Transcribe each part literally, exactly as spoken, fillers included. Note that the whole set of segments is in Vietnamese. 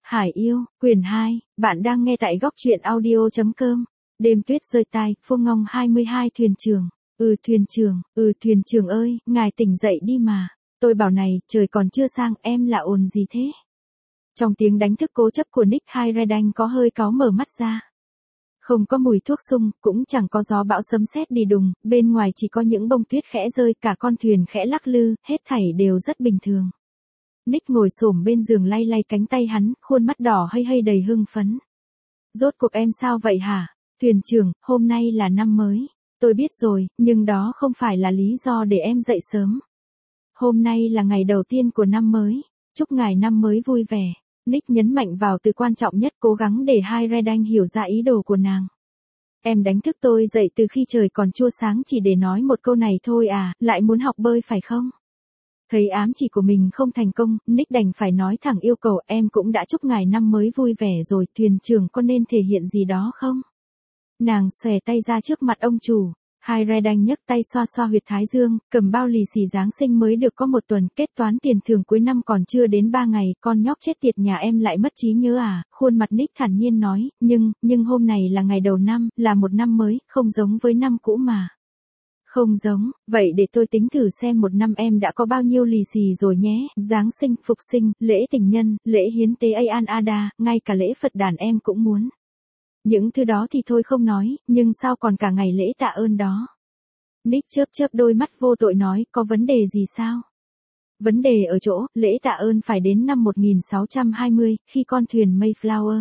Hải yêu, quyển hai, bạn đang nghe tại góc truyện audio chấm com. Đêm tuyết rơi tai, Phô Ngong hai mươi hai thuyền trưởng. Ừ thuyền trưởng, ừ thuyền trưởng ơi, ngài tỉnh dậy đi mà. Tôi bảo này, trời còn chưa sang, em là ồn gì thế? Trong tiếng đánh thức cố chấp của Nick Hayreddin có hơi cáu mở mắt ra. Không có mùi thuốc sung, cũng chẳng có gió bão sấm sét đi đùng, bên ngoài chỉ có những bông tuyết khẽ rơi, cả con thuyền khẽ lắc lư, hết thảy đều rất bình thường. Nick ngồi xổm bên giường lay lay cánh tay hắn, khuôn mắt đỏ hây hây đầy hưng phấn. Rốt cuộc em sao vậy hả? Thuyền trưởng, hôm nay là năm mới. Tôi biết rồi, nhưng đó không phải là lý do để em dậy sớm. Hôm nay là ngày đầu tiên của năm mới. Chúc ngài năm mới vui vẻ. Nick nhấn mạnh vào từ quan trọng nhất, cố gắng để Hayreddin hiểu ra ý đồ của nàng. Em đánh thức tôi dậy từ khi trời còn chưa sáng chỉ để nói một câu này thôi à, lại muốn học bơi phải không? Thấy ám chỉ của mình không thành công, Nick đành phải nói thẳng yêu cầu, em cũng đã chúc ngài năm mới vui vẻ rồi, thuyền trưởng có nên thể hiện gì đó không? Nàng xòe tay ra trước mặt ông chủ. Hayreddin nhấc tay xoa xoa huyệt thái dương, cầm bao lì xì Giáng sinh mới được có một tuần, kết toán tiền thưởng cuối năm còn chưa đến ba ngày, con nhóc chết tiệt nhà em lại mất trí nhớ à? Khuôn mặt Nick thản nhiên nói, nhưng, nhưng hôm này là ngày đầu năm, là một năm mới, không giống với năm cũ mà. Không giống, vậy để tôi tính thử xem một năm em đã có bao nhiêu lì xì rồi nhé, Giáng sinh, phục sinh, lễ tình nhân, lễ hiến tế An Ada, ngay cả lễ Phật đàn em cũng muốn. Những thứ đó thì thôi không nói, nhưng sao còn cả ngày lễ tạ ơn đó. Nick chớp chớp đôi mắt vô tội nói, có vấn đề gì sao? Vấn đề ở chỗ, lễ tạ ơn phải đến năm một nghìn sáu trăm hai mươi, khi con thuyền Mayflower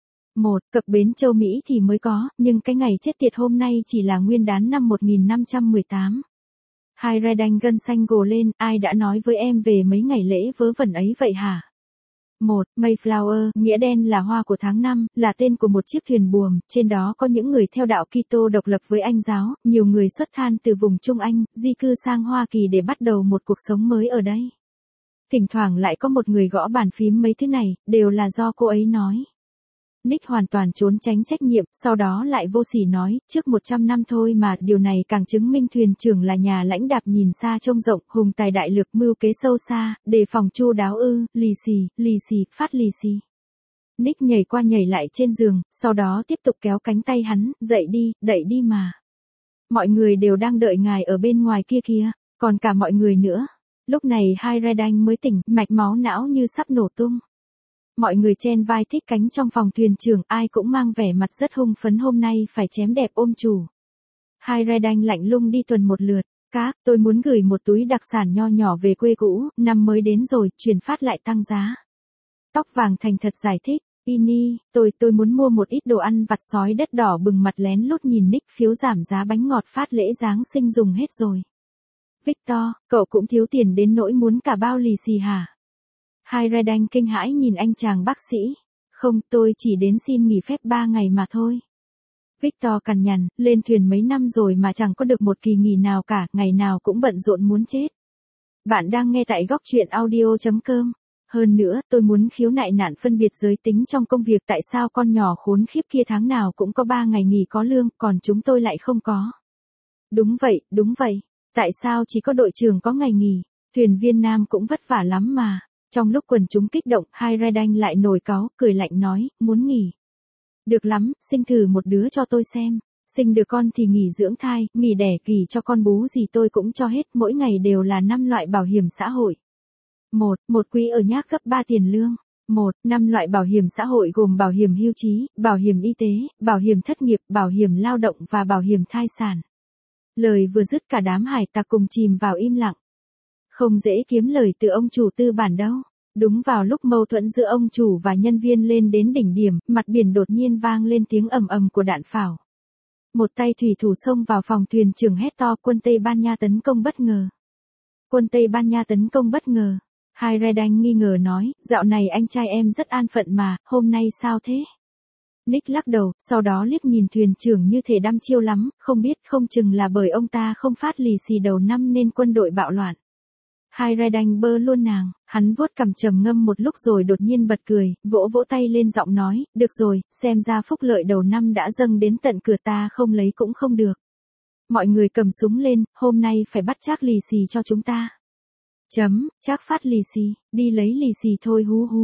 một cập bến châu Mỹ thì mới có, nhưng cái ngày chết tiệt hôm nay chỉ là nguyên đán năm một nghìn năm trăm mười tám. Hayreddin gân xanh gồ lên, ai đã nói với em về mấy ngày lễ vớ vẩn ấy vậy hả? một Mayflower, nghĩa đen là hoa của tháng năm, là tên của một chiếc thuyền buồm, trên đó có những người theo đạo Kitô độc lập với Anh giáo, nhiều người xuất than từ vùng Trung Anh, di cư sang Hoa Kỳ để bắt đầu một cuộc sống mới ở đây. Thỉnh thoảng lại có một người gõ bàn phím mấy thứ này, đều là do cô ấy nói. Nick hoàn toàn trốn tránh trách nhiệm, sau đó lại vô sỉ nói, trước một trăm năm thôi mà, điều này càng chứng minh thuyền trưởng là nhà lãnh đạp nhìn xa trông rộng, hùng tài đại lược, mưu kế sâu xa, đề phòng chu đáo ư, lì xì, lì xì, phát lì xì. Nick nhảy qua nhảy lại trên giường, sau đó tiếp tục kéo cánh tay hắn, dậy đi, đẩy đi mà. Mọi người đều đang đợi ngài ở bên ngoài kia kìa, còn cả mọi người nữa. Lúc này Hayreddin mới tỉnh, mạch máu não như sắp nổ tung. Mọi người chen vai thích cánh trong phòng thuyền trưởng, ai cũng mang vẻ mặt rất hưng phấn, hôm nay phải chém đẹp ôm chủ. Hayreddin lạnh lùng đi tuần một lượt, các, tôi muốn gửi một túi đặc sản nho nhỏ về quê cũ, năm mới đến rồi, chuyển phát lại tăng giá. Tóc vàng thành thật giải thích, Ini, tôi, tôi muốn mua một ít đồ ăn vặt, sói đất đỏ bừng mặt lén lút nhìn Nick, phiếu giảm giá bánh ngọt phát lễ Giáng sinh dùng hết rồi. Victor, cậu cũng thiếu tiền đến nỗi muốn cả bao lì xì hả? Hayreddin kinh hãi nhìn anh chàng bác sĩ. Không, tôi chỉ đến xin nghỉ phép ba ngày mà thôi. Victor cằn nhằn, lên thuyền mấy năm rồi mà chẳng có được một kỳ nghỉ nào cả, ngày nào cũng bận rộn muốn chết. Bạn đang nghe tại góc truyện audio chấm com. Hơn nữa, tôi muốn khiếu nại nạn phân biệt giới tính trong công việc, tại sao con nhỏ khốn khiếp kia tháng nào cũng có ba ngày nghỉ có lương, còn chúng tôi lại không có. Đúng vậy, đúng vậy. Tại sao chỉ có đội trưởng có ngày nghỉ? Thuyền viên nam cũng vất vả lắm mà. Trong lúc quần chúng kích động, Hayreddin lại nổi cáu, cười lạnh nói, muốn nghỉ. Được lắm, sinh thử một đứa cho tôi xem. Sinh được con thì nghỉ dưỡng thai, nghỉ đẻ kỳ cho con bú gì tôi cũng cho hết, mỗi ngày đều là năm loại bảo hiểm xã hội. một Một quý ở nhác gấp ba tiền lương. một Năm loại bảo hiểm xã hội gồm bảo hiểm hưu trí, bảo hiểm y tế, bảo hiểm thất nghiệp, bảo hiểm lao động và bảo hiểm thai sản. Lời vừa dứt cả đám hải tặc cùng chìm vào im lặng. Không dễ kiếm lời từ ông chủ tư bản đâu. Đúng vào lúc mâu thuẫn giữa ông chủ và nhân viên lên đến đỉnh điểm, mặt biển đột nhiên vang lên tiếng ầm ầm của đạn pháo. Một tay thủy thủ xông vào phòng thuyền trưởng hét to, quân Tây Ban Nha tấn công bất ngờ. Quân Tây Ban Nha tấn công bất ngờ. Hayreddin nghi ngờ nói, dạo này anh trai em rất an phận mà, hôm nay sao thế? Nick lắc đầu, sau đó liếc nhìn thuyền trưởng như thể đăm chiêu lắm, không biết, không chừng là bởi ông ta không phát lì xì đầu năm nên quân đội bạo loạn. Hayreddin bơ luôn nàng, hắn vuốt cằm trầm ngâm một lúc rồi đột nhiên bật cười, vỗ vỗ tay lên giọng nói, được rồi, xem ra phúc lợi đầu năm đã dâng đến tận cửa, ta không lấy cũng không được. Mọi người cầm súng lên, hôm nay phải bắt Trác lì xì cho chúng ta. Chấm, Trác phát lì xì, đi lấy lì xì thôi hú hú.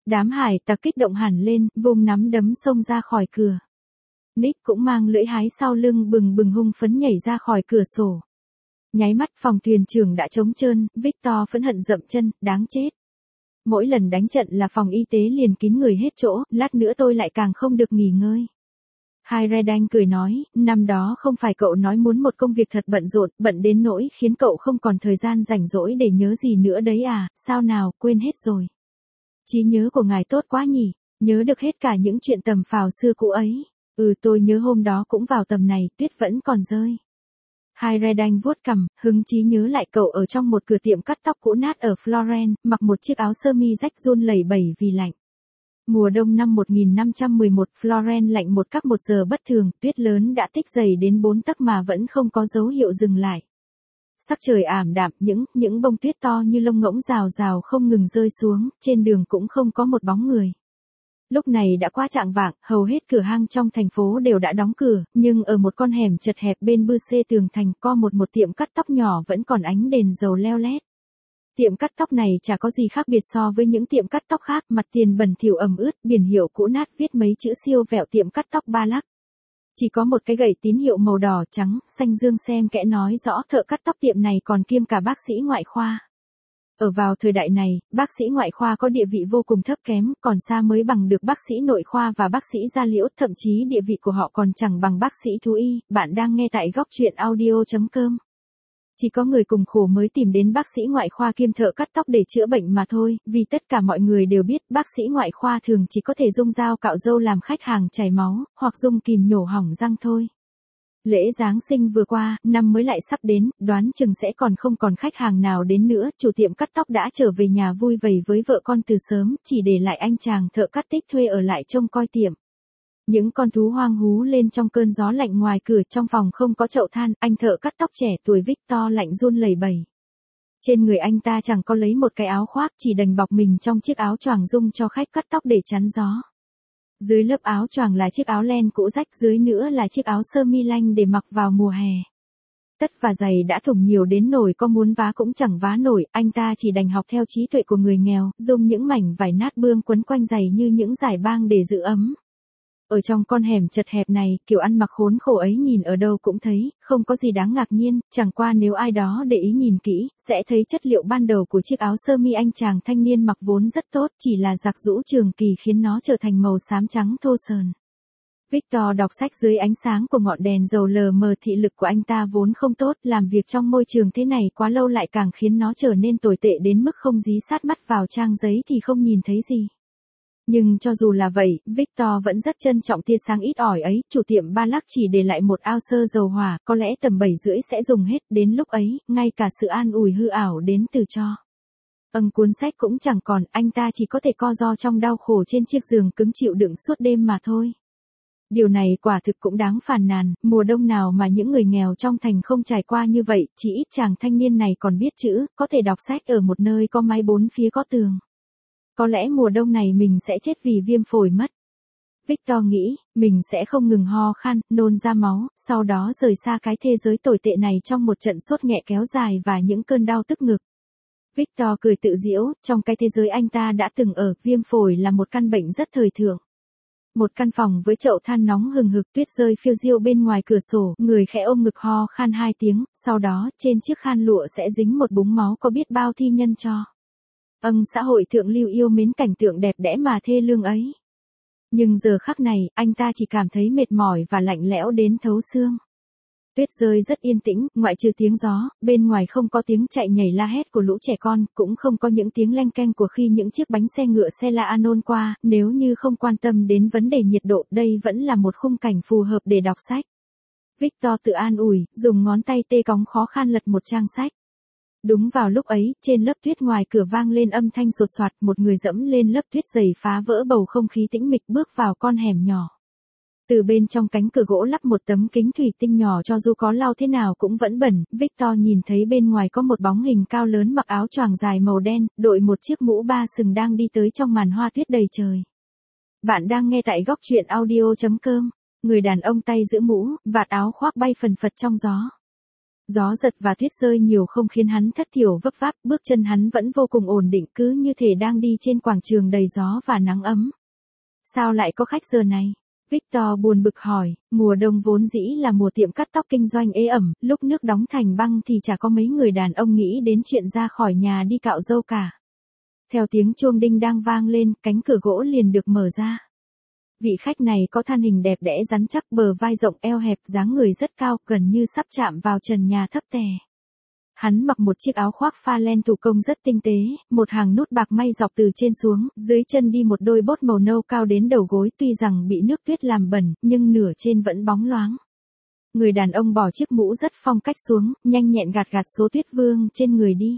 Đám hải tặc kích động hẳn lên, vùng nắm đấm xông ra khỏi cửa. Nick cũng mang lưỡi hái sau lưng bừng bừng hung phấn nhảy ra khỏi cửa sổ. Nháy mắt phòng thuyền trưởng đã trống trơn, Victor phẫn hận dậm chân, đáng chết. Mỗi lần đánh trận là phòng y tế liền kín người hết chỗ, lát nữa tôi lại càng không được nghỉ ngơi. Hayredan cười nói, năm đó không phải cậu nói muốn một công việc thật bận rộn, bận đến nỗi khiến cậu không còn thời gian rảnh rỗi để nhớ gì nữa đấy à, sao nào, quên hết rồi. Trí nhớ của ngài tốt quá nhỉ, nhớ được hết cả những chuyện tầm phào xưa cũ ấy. Ừ, tôi nhớ hôm đó cũng vào tầm này, tuyết vẫn còn rơi. Hayredan vuốt cằm, hứng chí nhớ lại cậu ở trong một cửa tiệm cắt tóc cũ nát ở Florence, mặc một chiếc áo sơ mi rách run lẩy bẩy vì lạnh. Mùa đông năm một nghìn năm trăm mười một, Florence lạnh một các một giờ bất thường, tuyết lớn đã tích dày đến bốn tấc mà vẫn không có dấu hiệu dừng lại. Sắc trời ảm đạm, những những bông tuyết to như lông ngỗng rào rào không ngừng rơi xuống, trên đường cũng không có một bóng người. Lúc này đã qua chạng vạng, hầu hết cửa hang trong thành phố đều đã đóng cửa, nhưng ở một con hẻm chật hẹp bên bư xê tường thành có một một tiệm cắt tóc nhỏ vẫn còn ánh đèn dầu leo lét. Tiệm cắt tóc này chả có gì khác biệt so với những tiệm cắt tóc khác, mặt tiền bẩn thỉu ẩm ướt, biển hiệu cũ nát viết mấy chữ siêu vẹo tiệm cắt tóc Ba Lắc. Chỉ có một cái gậy tín hiệu màu đỏ trắng, xanh dương xem kẽ nói rõ thợ cắt tóc tiệm này còn kiêm cả bác sĩ ngoại khoa. Ở vào thời đại này, bác sĩ ngoại khoa có địa vị vô cùng thấp kém, còn xa mới bằng được bác sĩ nội khoa và bác sĩ da liễu, thậm chí địa vị của họ còn chẳng bằng bác sĩ thú y. Bạn đang nghe tại góc truyện audio chấm com. Chỉ có người cùng khổ mới tìm đến bác sĩ ngoại khoa kiêm thợ cắt tóc để chữa bệnh mà thôi, vì tất cả mọi người đều biết bác sĩ ngoại khoa thường chỉ có thể dùng dao cạo râu làm khách hàng chảy máu, hoặc dùng kìm nhổ hỏng răng thôi. Lễ Giáng sinh vừa qua, năm mới lại sắp đến, đoán chừng sẽ còn không còn khách hàng nào đến nữa, chủ tiệm cắt tóc đã trở về nhà vui vầy với vợ con từ sớm, chỉ để lại anh chàng thợ cắt tích thuê ở lại trông coi tiệm. Những con thú hoang hú lên trong cơn gió lạnh ngoài cửa, trong phòng không có chậu than, anh thợ cắt tóc trẻ tuổi Victor lạnh run lẩy bẩy. Trên người anh ta chẳng có lấy một cái áo khoác, chỉ đành bọc mình trong chiếc áo choàng dung cho khách cắt tóc để chắn gió. Dưới lớp áo choàng là chiếc áo len cũ rách, dưới nữa là chiếc áo sơ mi lanh để mặc vào mùa hè. Tất và giày đã thủng nhiều đến nổi có muốn vá cũng chẳng vá nổi, anh ta chỉ đành học theo trí tuệ của người nghèo, dùng những mảnh vải nát bươm quấn quanh giày như những dải bang để giữ ấm. Ở trong con hẻm chật hẹp này, kiểu ăn mặc khốn khổ ấy nhìn ở đâu cũng thấy, không có gì đáng ngạc nhiên, chẳng qua nếu ai đó để ý nhìn kỹ, sẽ thấy chất liệu ban đầu của chiếc áo sơ mi anh chàng thanh niên mặc vốn rất tốt, chỉ là giặc giũ trường kỳ khiến nó trở thành màu xám trắng thô sờn. Victor đọc sách dưới ánh sáng của ngọn đèn dầu lờ mờ, thị lực của anh ta vốn không tốt, làm việc trong môi trường thế này quá lâu lại càng khiến nó trở nên tồi tệ đến mức không dí sát mắt vào trang giấy thì không nhìn thấy gì. Nhưng cho dù là vậy, Victor vẫn rất trân trọng tia sáng ít ỏi ấy, chủ tiệm Ba Lắc chỉ để lại một ao sơ dầu hỏa, có lẽ tầm bảy rưỡi sẽ dùng hết, đến lúc ấy, ngay cả sự an ủi hư ảo đến từ cho. Âng cuốn sách cũng chẳng còn, anh ta chỉ có thể co ro trong đau khổ trên chiếc giường cứng chịu đựng suốt đêm mà thôi. Điều này quả thực cũng đáng phàn nàn, mùa đông nào mà những người nghèo trong thành không trải qua như vậy, chỉ ít chàng thanh niên này còn biết chữ, có thể đọc sách ở một nơi có mái bốn phía có tường. Có lẽ mùa đông này mình sẽ chết vì viêm phổi mất. Victor nghĩ, mình sẽ không ngừng ho khan, nôn ra máu, sau đó rời xa cái thế giới tồi tệ này trong một trận sốt nghẹ kéo dài và những cơn đau tức ngực. Victor cười tự giễu, trong cái thế giới anh ta đã từng ở, viêm phổi là một căn bệnh rất thời thượng. Một căn phòng với chậu than nóng hừng hực, tuyết rơi phiêu diêu bên ngoài cửa sổ, người khẽ ôm ngực ho khan hai tiếng, sau đó trên chiếc khăn lụa sẽ dính một búng máu có biết bao thi nhân cho. Âng, xã hội thượng lưu yêu mến cảnh tượng đẹp đẽ mà thê lương ấy. Nhưng giờ khắc này, anh ta chỉ cảm thấy mệt mỏi và lạnh lẽo đến thấu xương. Tuyết rơi rất yên tĩnh, ngoại trừ tiếng gió, bên ngoài không có tiếng chạy nhảy la hét của lũ trẻ con, cũng không có những tiếng leng keng của khi những chiếc bánh xe ngựa xe la anon qua, nếu như không quan tâm đến vấn đề nhiệt độ, đây vẫn là một khung cảnh phù hợp để đọc sách. Victor tự an ủi, dùng ngón tay tê cóng khó khăn lật một trang sách. Đúng vào lúc ấy, trên lớp tuyết ngoài cửa vang lên âm thanh sột soạt, một người dẫm lên lớp tuyết dày phá vỡ bầu không khí tĩnh mịch bước vào con hẻm nhỏ. Từ bên trong cánh cửa gỗ lắp một tấm kính thủy tinh nhỏ, cho dù có lau thế nào cũng vẫn bẩn, Victor nhìn thấy bên ngoài có một bóng hình cao lớn mặc áo choàng dài màu đen, đội một chiếc mũ ba sừng đang đi tới trong màn hoa tuyết đầy trời. Bạn đang nghe tại góc truyện audio chấm com, người đàn ông tay giữ mũ, vạt áo khoác bay phần phật trong gió. Gió giật và tuyết rơi nhiều không khiến hắn thất thiểu vấp váp, bước chân hắn vẫn vô cùng ổn định cứ như thể đang đi trên quảng trường đầy gió và nắng ấm. Sao lại có khách giờ này? Victor buồn bực hỏi, mùa đông vốn dĩ là mùa tiệm cắt tóc kinh doanh ế ẩm, lúc nước đóng thành băng thì chả có mấy người đàn ông nghĩ đến chuyện ra khỏi nhà đi cạo râu cả. Theo tiếng chuông đinh đang vang lên, cánh cửa gỗ liền được mở ra. Vị khách này có thân hình đẹp đẽ rắn chắc, bờ vai rộng, eo hẹp, dáng người rất cao, gần như sắp chạm vào trần nhà thấp tè. Hắn mặc một chiếc áo khoác pha len thủ công rất tinh tế, một hàng nút bạc may dọc từ trên xuống, dưới chân đi một đôi bốt màu nâu cao đến đầu gối, tuy rằng bị nước tuyết làm bẩn, nhưng nửa trên vẫn bóng loáng. Người đàn ông bỏ chiếc mũ rất phong cách xuống, nhanh nhẹn gạt gạt số tuyết vương trên người đi.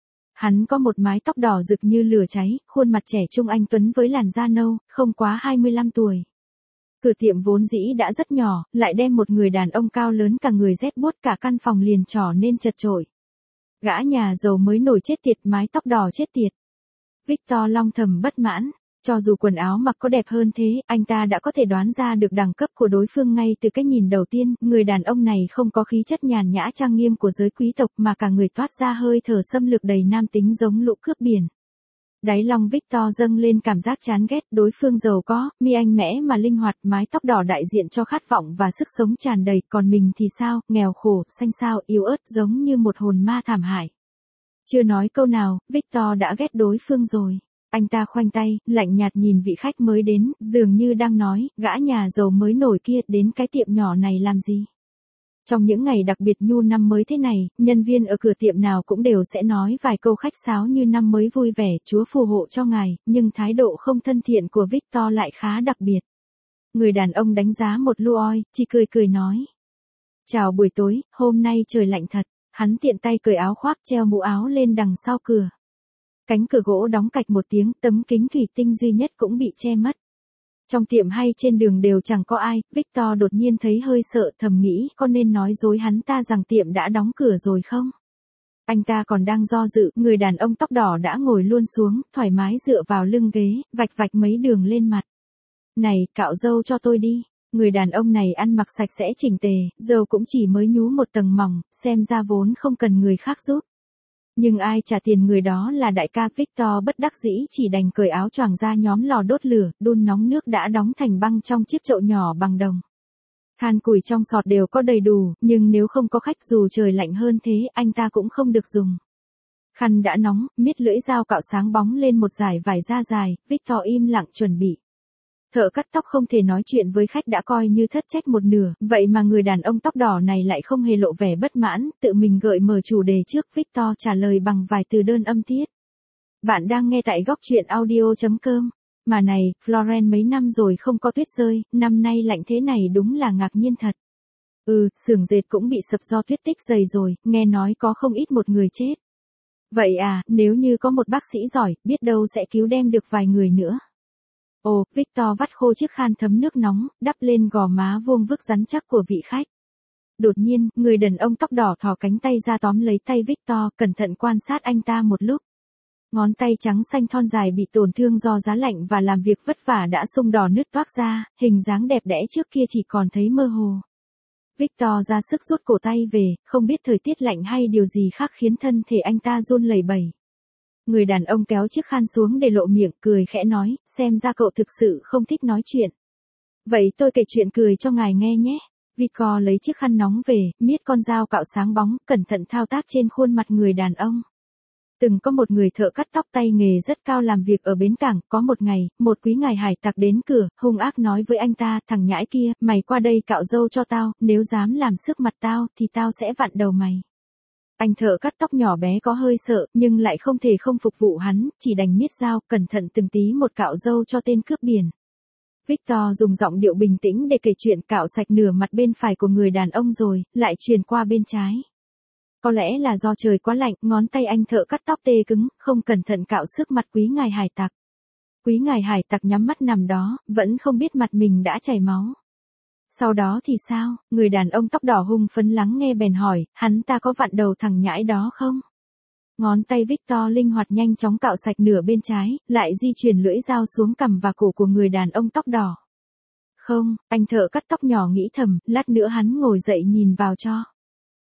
Hắn có một mái tóc đỏ rực như lửa cháy, khuôn mặt trẻ trung anh tuấn với làn da nâu, không quá hai mươi lăm tuổi. Cửa tiệm vốn dĩ đã rất nhỏ, lại đem một người đàn ông cao lớn cả người rét buốt, cả căn phòng liền trở nên chật chội. Gã nhà giàu mới nổi chết tiệt, mái tóc đỏ chết tiệt. Victor long thầm bất mãn, cho dù quần áo mặc có đẹp hơn thế, anh ta đã có thể đoán ra được đẳng cấp của đối phương ngay từ cái nhìn đầu tiên, người đàn ông này không có khí chất nhàn nhã trang nghiêm của giới quý tộc mà cả người toát ra hơi thở xâm lược đầy nam tính giống lũ cướp biển. Đáy lòng Victor dâng lên cảm giác chán ghét, đối phương giàu có, mi anh mẽ mà linh hoạt, mái tóc đỏ đại diện cho khát vọng và sức sống tràn đầy, còn mình thì sao, nghèo khổ, xanh xao, yếu ớt giống như một hồn ma thảm hại. Chưa nói câu nào, Victor đã ghét đối phương rồi. Anh ta khoanh tay, lạnh nhạt nhìn vị khách mới đến, dường như đang nói, gã nhà giàu mới nổi kia đến cái tiệm nhỏ này làm gì? Trong những ngày đặc biệt nhu năm mới thế này, nhân viên ở cửa tiệm nào cũng đều sẽ nói vài câu khách sáo như năm mới vui vẻ, Chúa phù hộ cho ngài, nhưng thái độ không thân thiện của Victor lại khá đặc biệt. Người đàn ông đánh giá một lu oi, chỉ cười cười nói. Chào buổi tối, hôm nay trời lạnh thật. Hắn tiện tay cởi áo khoác, treo mũ áo lên đằng sau cửa. Cánh cửa gỗ đóng cạch một tiếng, tấm kính thủy tinh duy nhất cũng bị che mất. Trong tiệm hay trên đường đều chẳng có ai, Victor đột nhiên thấy hơi sợ, thầm nghĩ có nên nói dối hắn ta rằng tiệm đã đóng cửa rồi không? Anh ta còn đang do dự, người đàn ông tóc đỏ đã ngồi luôn xuống, thoải mái dựa vào lưng ghế, vạch vạch mấy đường lên mặt. Này, cạo râu cho tôi đi. Người đàn ông này ăn mặc sạch sẽ chỉnh tề, râu cũng chỉ mới nhú một tầng mỏng, xem ra vốn không cần người khác giúp. Nhưng ai trả tiền người đó là đại ca. Victor bất đắc dĩ chỉ đành cởi áo choàng ra nhóm lò đốt lửa, đun nóng nước đã đóng thành băng trong chiếc chậu nhỏ bằng đồng. Than củi trong sọt đều có đầy đủ, nhưng nếu không có khách dù trời lạnh hơn thế, anh ta cũng không được dùng. Khăn đã nóng, miết lưỡi dao cạo sáng bóng lên một dải vải da dài, Victor im lặng chuẩn bị. Thợ cắt tóc không thể nói chuyện với khách đã coi như thất trách một nửa, vậy mà người đàn ông tóc đỏ này lại không hề lộ vẻ bất mãn, tự mình gợi mở chủ đề trước. Victor trả lời bằng vài từ đơn âm tiết. Bạn đang nghe tại góc truyện audio chấm com. Mà này, Florence mấy năm rồi không có tuyết rơi, năm nay lạnh thế này đúng là ngạc nhiên thật. Ừ, xưởng dệt cũng bị sập do tuyết tích dày rồi, nghe nói có không ít một người chết. Vậy à, nếu như có một bác sĩ giỏi, biết đâu sẽ cứu đem được vài người nữa. Ồ, Victor vắt khô chiếc khăn thấm nước nóng, đắp lên gò má vuông vức rắn chắc của vị khách. Đột nhiên, người đàn ông tóc đỏ thò cánh tay ra tóm lấy tay Victor, cẩn thận quan sát anh ta một lúc. Ngón tay trắng xanh thon dài bị tổn thương do giá lạnh và làm việc vất vả đã sưng đỏ nứt toác ra, hình dáng đẹp đẽ trước kia chỉ còn thấy mơ hồ. Victor ra sức rút cổ tay về, không biết thời tiết lạnh hay điều gì khác khiến thân thể anh ta run lẩy bẩy. Người đàn ông kéo chiếc khăn xuống để lộ miệng, cười khẽ nói, xem ra cậu thực sự không thích nói chuyện. Vậy tôi kể chuyện cười cho ngài nghe nhé. Victor lấy chiếc khăn nóng về, miết con dao cạo sáng bóng, cẩn thận thao tác trên khuôn mặt người đàn ông. Từng có một người thợ cắt tóc tay nghề rất cao làm việc ở bến cảng, có một ngày, một quý ngài hải tặc đến cửa, hung ác nói với anh ta, thằng nhãi kia, mày qua đây cạo râu cho tao, nếu dám làm sức mặt tao, thì tao sẽ vặn đầu mày. Anh thợ cắt tóc nhỏ bé có hơi sợ, nhưng lại không thể không phục vụ hắn, chỉ đành miết dao, cẩn thận từng tí một cạo râu cho tên cướp biển. Victor dùng giọng điệu bình tĩnh để kể chuyện, cạo sạch nửa mặt bên phải của người đàn ông rồi, lại truyền qua bên trái. Có lẽ là do trời quá lạnh, ngón tay anh thợ cắt tóc tê cứng, không cẩn thận cạo sức mặt quý ngài hải tặc. Quý ngài hải tặc nhắm mắt nằm đó, vẫn không biết mặt mình đã chảy máu. Sau đó thì sao? Người đàn ông tóc đỏ hung phấn lắng nghe bèn hỏi, hắn ta có vặn đầu thằng nhãi đó không? Ngón tay Victor linh hoạt nhanh chóng cạo sạch nửa bên trái, lại di chuyển lưỡi dao xuống cằm và cổ của người đàn ông tóc đỏ. Không, anh thợ cắt tóc nhỏ nghĩ thầm, lát nữa hắn ngồi dậy nhìn vào cho.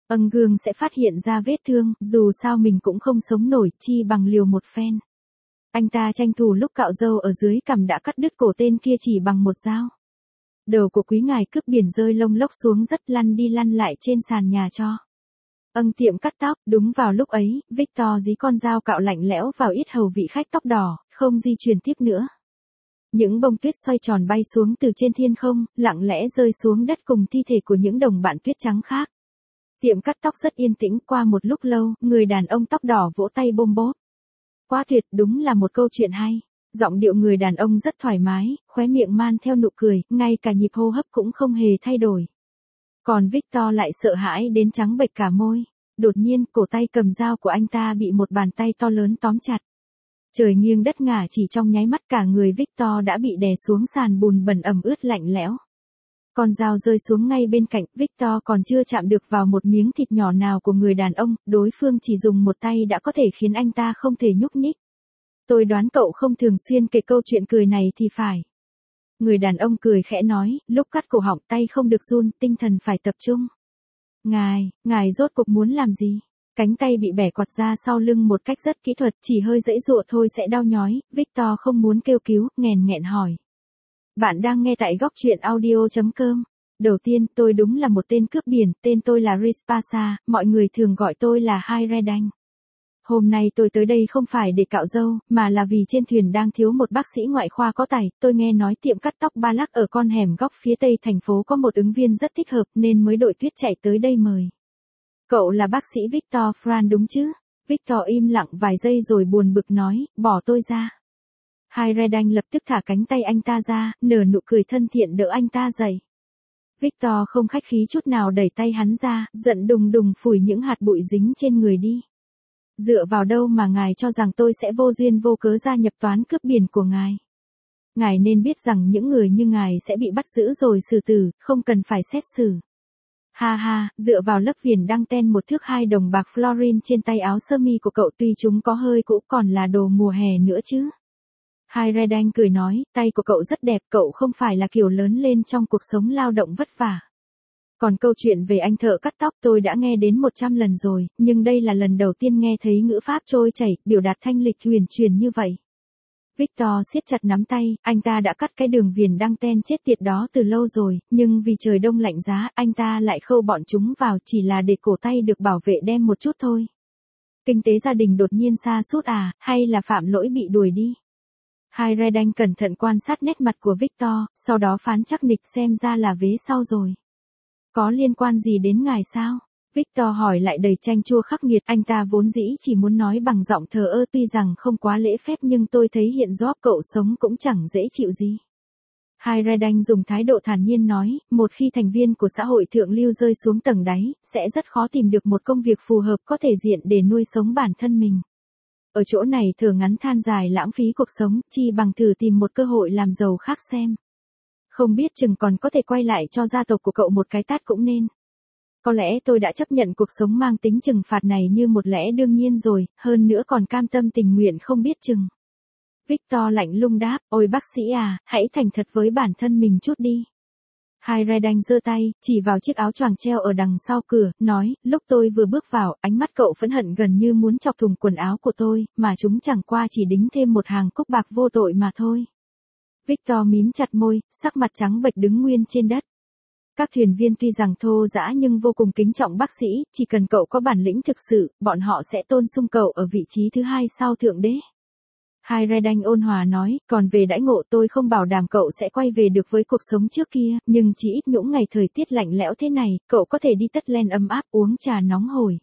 Âng gương sẽ phát hiện ra vết thương, dù sao mình cũng không sống nổi, chi bằng liều một phen. Anh ta tranh thủ lúc cạo râu ở dưới cằm đã cắt đứt cổ tên kia chỉ bằng một dao. Đầu của quý ngài cướp biển rơi lông lốc xuống rất lăn đi lăn lại trên sàn nhà cho. Âng tiệm cắt tóc, đúng vào lúc ấy, Victor dí con dao cạo lạnh lẽo vào yết hầu vị khách tóc đỏ, không di chuyển tiếp nữa. Những bông tuyết xoay tròn bay xuống từ trên thiên không, lặng lẽ rơi xuống đất cùng thi thể của những đồng bạn tuyết trắng khác. Tiệm cắt tóc rất yên tĩnh, qua một lúc lâu, người đàn ông tóc đỏ vỗ tay bôm bốp. Quá tuyệt, đúng là một câu chuyện hay. Giọng điệu người đàn ông rất thoải mái, khóe miệng man theo nụ cười, ngay cả nhịp hô hấp cũng không hề thay đổi. Còn Victor lại sợ hãi đến trắng bệch cả môi. Đột nhiên, cổ tay cầm dao của anh ta bị một bàn tay to lớn tóm chặt. Trời nghiêng đất ngả chỉ trong nháy mắt cả người Victor đã bị đè xuống sàn bùn bẩn ẩm ướt lạnh lẽo. Con dao rơi xuống ngay bên cạnh, Victor còn chưa chạm được vào một miếng thịt nhỏ nào của người đàn ông, đối phương chỉ dùng một tay đã có thể khiến anh ta không thể nhúc nhích. Tôi đoán cậu không thường xuyên kể câu chuyện cười này thì phải. Người đàn ông cười khẽ nói, lúc cắt cổ họng tay không được run, tinh thần phải tập trung. Ngài, ngài rốt cuộc muốn làm gì? Cánh tay bị bẻ quạt ra sau lưng một cách rất kỹ thuật, chỉ hơi giãy giụa thôi sẽ đau nhói, Victor không muốn kêu cứu, nghèn nghẹn hỏi. Bạn đang nghe tại góc truyện audio chấm com. Đầu tiên, tôi đúng là một tên cướp biển, tên tôi là Rispasa, mọi người thường gọi tôi là Hai Redanh. Hôm nay tôi tới đây không phải để cạo râu, mà là vì trên thuyền đang thiếu một bác sĩ ngoại khoa có tài, tôi nghe nói tiệm cắt tóc Ba Lắc ở con hẻm góc phía tây thành phố có một ứng viên rất thích hợp nên mới đội tuyết chạy tới đây mời. Cậu là bác sĩ Victor Fran đúng chứ? Victor im lặng vài giây rồi buồn bực nói, bỏ tôi ra. Hai Redanh lập tức thả cánh tay anh ta ra, nở nụ cười thân thiện đỡ anh ta dậy. Victor không khách khí chút nào đẩy tay hắn ra, giận đùng đùng phủi những hạt bụi dính trên người đi. Dựa vào đâu mà ngài cho rằng tôi sẽ vô duyên vô cớ gia nhập toán cướp biển của ngài? Ngài nên biết rằng những người như ngài sẽ bị bắt giữ rồi xử tử, không cần phải xét xử. Ha ha, dựa vào lớp viền đăng ten một thước hai đồng bạc florin trên tay áo sơ mi của cậu tuy chúng có hơi cũ còn là đồ mùa hè nữa chứ. Hai Redanh cười nói, tay của cậu rất đẹp, cậu không phải là kiểu lớn lên trong cuộc sống lao động vất vả. Còn câu chuyện về anh thợ cắt tóc tôi đã nghe đến một trăm lần rồi, nhưng đây là lần đầu tiên nghe thấy ngữ pháp trôi chảy, biểu đạt thanh lịch huyền truyền như vậy. Victor siết chặt nắm tay, anh ta đã cắt cái đường viền đăng ten chết tiệt đó từ lâu rồi, nhưng vì trời đông lạnh giá, anh ta lại khâu bọn chúng vào chỉ là để cổ tay được bảo vệ đem một chút thôi. Kinh tế gia đình đột nhiên sa sút à, hay là phạm lỗi bị đuổi đi? Hai Redanh cẩn thận quan sát nét mặt của Victor, sau đó phán chắc nịch xem ra là vế sau rồi. Có liên quan gì đến ngài sao? Victor hỏi lại đầy chanh chua khắc nghiệt, anh ta vốn dĩ chỉ muốn nói bằng giọng thờ ơ tuy rằng không quá lễ phép nhưng tôi thấy hiện job cậu sống cũng chẳng dễ chịu gì. Hai Redanh dùng thái độ thản nhiên nói, một khi thành viên của xã hội thượng lưu rơi xuống tầng đáy, sẽ rất khó tìm được một công việc phù hợp có thể diện để nuôi sống bản thân mình. Ở chỗ này thở ngắn than dài lãng phí cuộc sống, chi bằng thử tìm một cơ hội làm giàu khác xem. Không biết chừng còn có thể quay lại cho gia tộc của cậu một cái tát cũng nên. Có lẽ tôi đã chấp nhận cuộc sống mang tính trừng phạt này như một lẽ đương nhiên rồi, hơn nữa còn cam tâm tình nguyện không biết chừng. Victor lạnh lùng đáp, ôi bác sĩ à, hãy thành thật với bản thân mình chút đi. Hai Redanh giơ tay, chỉ vào chiếc áo choàng treo ở đằng sau cửa, nói, lúc tôi vừa bước vào, ánh mắt cậu phẫn hận gần như muốn chọc thủng quần áo của tôi, mà chúng chẳng qua chỉ đính thêm một hàng cúc bạc vô tội mà thôi. Victor mím chặt môi, sắc mặt trắng bệch đứng nguyên trên đất. Các thuyền viên tuy rằng thô dã nhưng vô cùng kính trọng bác sĩ, chỉ cần cậu có bản lĩnh thực sự, bọn họ sẽ tôn sung cậu ở vị trí thứ hai sau thượng đế. Hai Redanh ôn hòa nói, còn về đãi ngộ tôi không bảo đảm cậu sẽ quay về được với cuộc sống trước kia, nhưng chỉ ít những ngày thời tiết lạnh lẽo thế này, cậu có thể đi tất len ấm áp uống trà nóng hổi.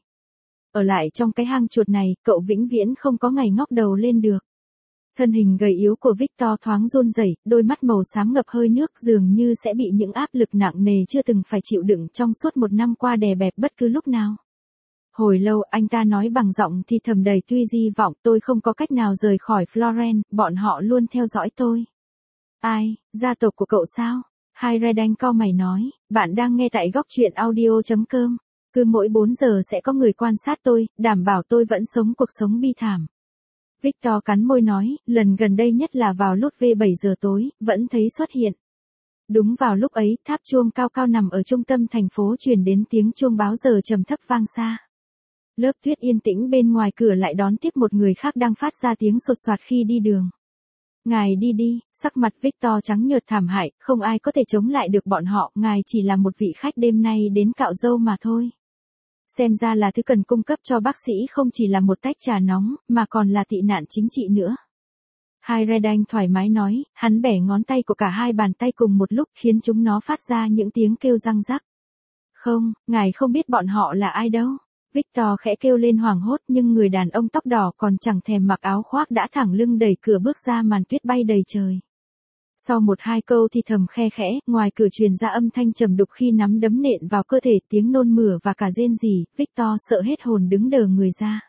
Ở lại trong cái hang chuột này, cậu vĩnh viễn không có ngày ngóc đầu lên được. Thân hình gầy yếu của Victor thoáng run rẩy, đôi mắt màu xám ngập hơi nước dường như sẽ bị những áp lực nặng nề chưa từng phải chịu đựng trong suốt một năm qua đè bẹp bất cứ lúc nào. Hồi lâu anh ta nói bằng giọng thì thầm đầy tuy di vọng, tôi không có cách nào rời khỏi Florence, bọn họ luôn theo dõi tôi. Ai, gia tộc của cậu sao? Hai Redanh cau mày nói, bạn đang nghe tại góc truyện audio chấm com. Cứ mỗi bốn giờ sẽ có người quan sát tôi, đảm bảo tôi vẫn sống cuộc sống bi thảm. Victor cắn môi nói, lần gần đây nhất là vào lúc về bảy giờ tối, vẫn thấy xuất hiện. Đúng vào lúc ấy, tháp chuông cao cao nằm ở trung tâm thành phố truyền đến tiếng chuông báo giờ trầm thấp vang xa. Lớp tuyết yên tĩnh bên ngoài cửa lại đón tiếp một người khác đang phát ra tiếng sột soạt khi đi đường. Ngài đi đi, sắc mặt Victor trắng nhợt thảm hại, không ai có thể chống lại được bọn họ, ngài chỉ là một vị khách đêm nay đến cạo râu mà thôi. Xem ra là thứ cần cung cấp cho bác sĩ không chỉ là một tách trà nóng, mà còn là tị nạn chính trị nữa. Hayredane thoải mái nói, hắn bẻ ngón tay của cả hai bàn tay cùng một lúc khiến chúng nó phát ra những tiếng kêu răng rắc. Không, ngài không biết bọn họ là ai đâu. Victor khẽ kêu lên hoảng hốt nhưng người đàn ông tóc đỏ còn chẳng thèm mặc áo khoác đã thẳng lưng đẩy cửa bước ra màn tuyết bay đầy trời. Sau một hai câu thì thầm khe khẽ, ngoài cửa truyền ra âm thanh trầm đục khi nắm đấm nện vào cơ thể, tiếng nôn mửa và cả rên rỉ, Victor sợ hết hồn đứng đờ người ra.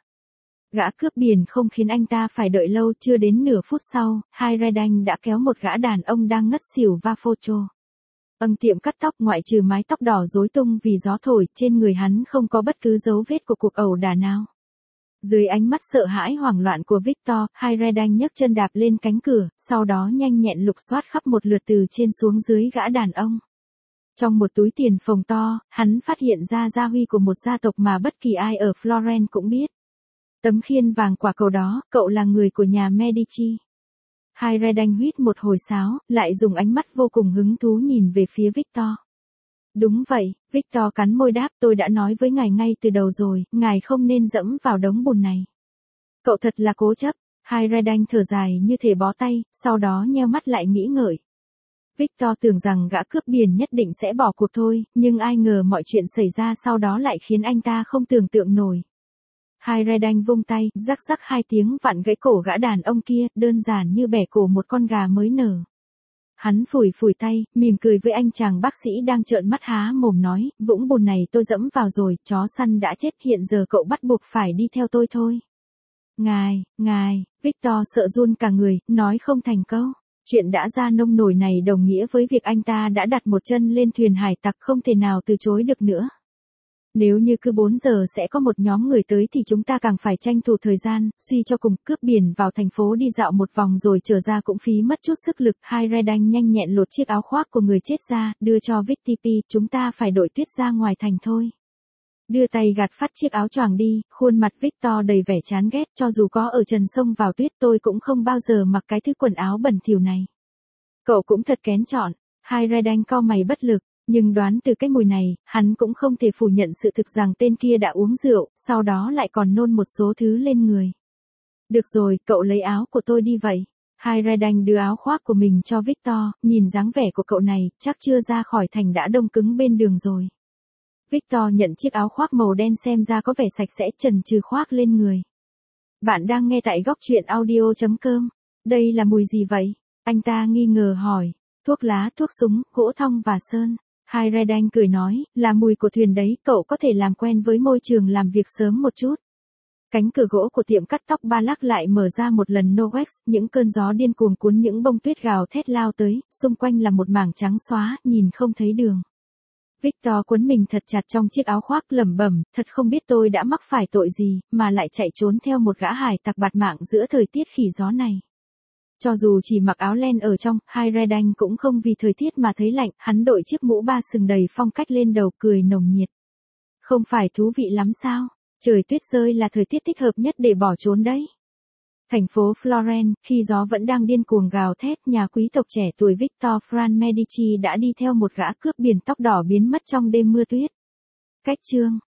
Gã cướp biển không khiến anh ta phải đợi lâu, chưa đến nửa phút sau, Hayredane đã kéo một gã đàn ông đang ngất xỉu va photo. Âng tiệm cắt tóc ngoại trừ mái tóc đỏ rối tung vì gió thổi, trên người hắn không có bất cứ dấu vết của cuộc ẩu đả nào. Dưới ánh mắt sợ hãi hoảng loạn của Victor, Hayredane nhấc chân đạp lên cánh cửa, sau đó nhanh nhẹn lục soát khắp một lượt từ trên xuống dưới gã đàn ông. Trong một túi tiền phồng to, hắn phát hiện ra gia huy của một gia tộc mà bất kỳ ai ở Florence cũng biết. Tấm khiên vàng quả cầu đó, cậu là người của nhà Medici. Hayredane huýt một hồi sáo, lại dùng ánh mắt vô cùng hứng thú nhìn về phía Victor. Đúng vậy, Victor cắn môi đáp, tôi đã nói với ngài ngay từ đầu rồi, ngài không nên dẫm vào đống bùn này. Cậu thật là cố chấp. Hayredane thở dài như thể bó tay, sau đó nheo mắt lại nghĩ ngợi. Victor tưởng rằng gã cướp biển nhất định sẽ bỏ cuộc thôi, nhưng ai ngờ mọi chuyện xảy ra sau đó lại khiến anh ta không tưởng tượng nổi. Hayredane vung tay, rắc rắc hai tiếng vặn gãy cổ gã đàn ông kia, đơn giản như bẻ cổ một con gà mới nở. Hắn phủi phủi tay, mỉm cười với anh chàng bác sĩ đang trợn mắt há mồm nói, vũng bùn này tôi dẫm vào rồi, chó săn đã chết, hiện giờ cậu bắt buộc phải đi theo tôi thôi. Ngài, ngài, Victor sợ run cả người, nói không thành câu. Chuyện đã ra nông nổi này đồng nghĩa với việc anh ta đã đặt một chân lên thuyền hải tặc, không thể nào từ chối được nữa. Nếu như cứ bốn giờ sẽ có một nhóm người tới thì chúng ta càng phải tranh thủ thời gian, suy cho cùng, cướp biển vào thành phố đi dạo một vòng rồi trở ra cũng phí mất chút sức lực. Hayredane nhanh nhẹn lột chiếc áo khoác của người chết ra, đưa cho Victipi, chúng ta phải đội tuyết ra ngoài thành thôi. Đưa tay gạt phát chiếc áo choàng đi, khuôn mặt Victor đầy vẻ chán ghét, cho dù có ở trần sông vào tuyết tôi cũng không bao giờ mặc cái thứ quần áo bẩn thỉu này. Cậu cũng thật kén chọn. Hayredane cau mày bất lực. Nhưng đoán từ cái mùi này, hắn cũng không thể phủ nhận sự thực rằng tên kia đã uống rượu, sau đó lại còn nôn một số thứ lên người. Được rồi, cậu lấy áo của tôi đi vậy. Hayredane đưa áo khoác của mình cho Victor, nhìn dáng vẻ của cậu này, chắc chưa ra khỏi thành đã đông cứng bên đường rồi. Victor nhận chiếc áo khoác màu đen xem ra có vẻ sạch sẽ, chần chừ khoác lên người. Bạn đang nghe tại góc truyện audio chấm com. Đây là mùi gì vậy? Anh ta nghi ngờ hỏi. Thuốc lá, thuốc súng, gỗ thong và sơn. Hayredane cười nói, là mùi của thuyền đấy, cậu có thể làm quen với môi trường làm việc sớm một chút. Cánh cửa gỗ của tiệm cắt tóc ba lắc lại mở ra một lần Nowex, những cơn gió điên cuồng cuốn những bông tuyết gào thét lao tới, xung quanh là một mảng trắng xóa, nhìn không thấy đường. Victor quấn mình thật chặt trong chiếc áo khoác lẩm bẩm, thật không biết tôi đã mắc phải tội gì, mà lại chạy trốn theo một gã hải tặc bạt mạng giữa thời tiết khỉ gió này. Cho dù chỉ mặc áo len ở trong, Hayredane cũng không vì thời tiết mà thấy lạnh, hắn đội chiếc mũ ba sừng đầy phong cách lên đầu cười nồng nhiệt. Không phải thú vị lắm sao? Trời tuyết rơi là thời tiết thích hợp nhất để bỏ trốn đấy. Thành phố Florence, khi gió vẫn đang điên cuồng gào thét, nhà quý tộc trẻ tuổi Victor Fran Medici đã đi theo một gã cướp biển tóc đỏ biến mất trong đêm mưa tuyết. Cách chương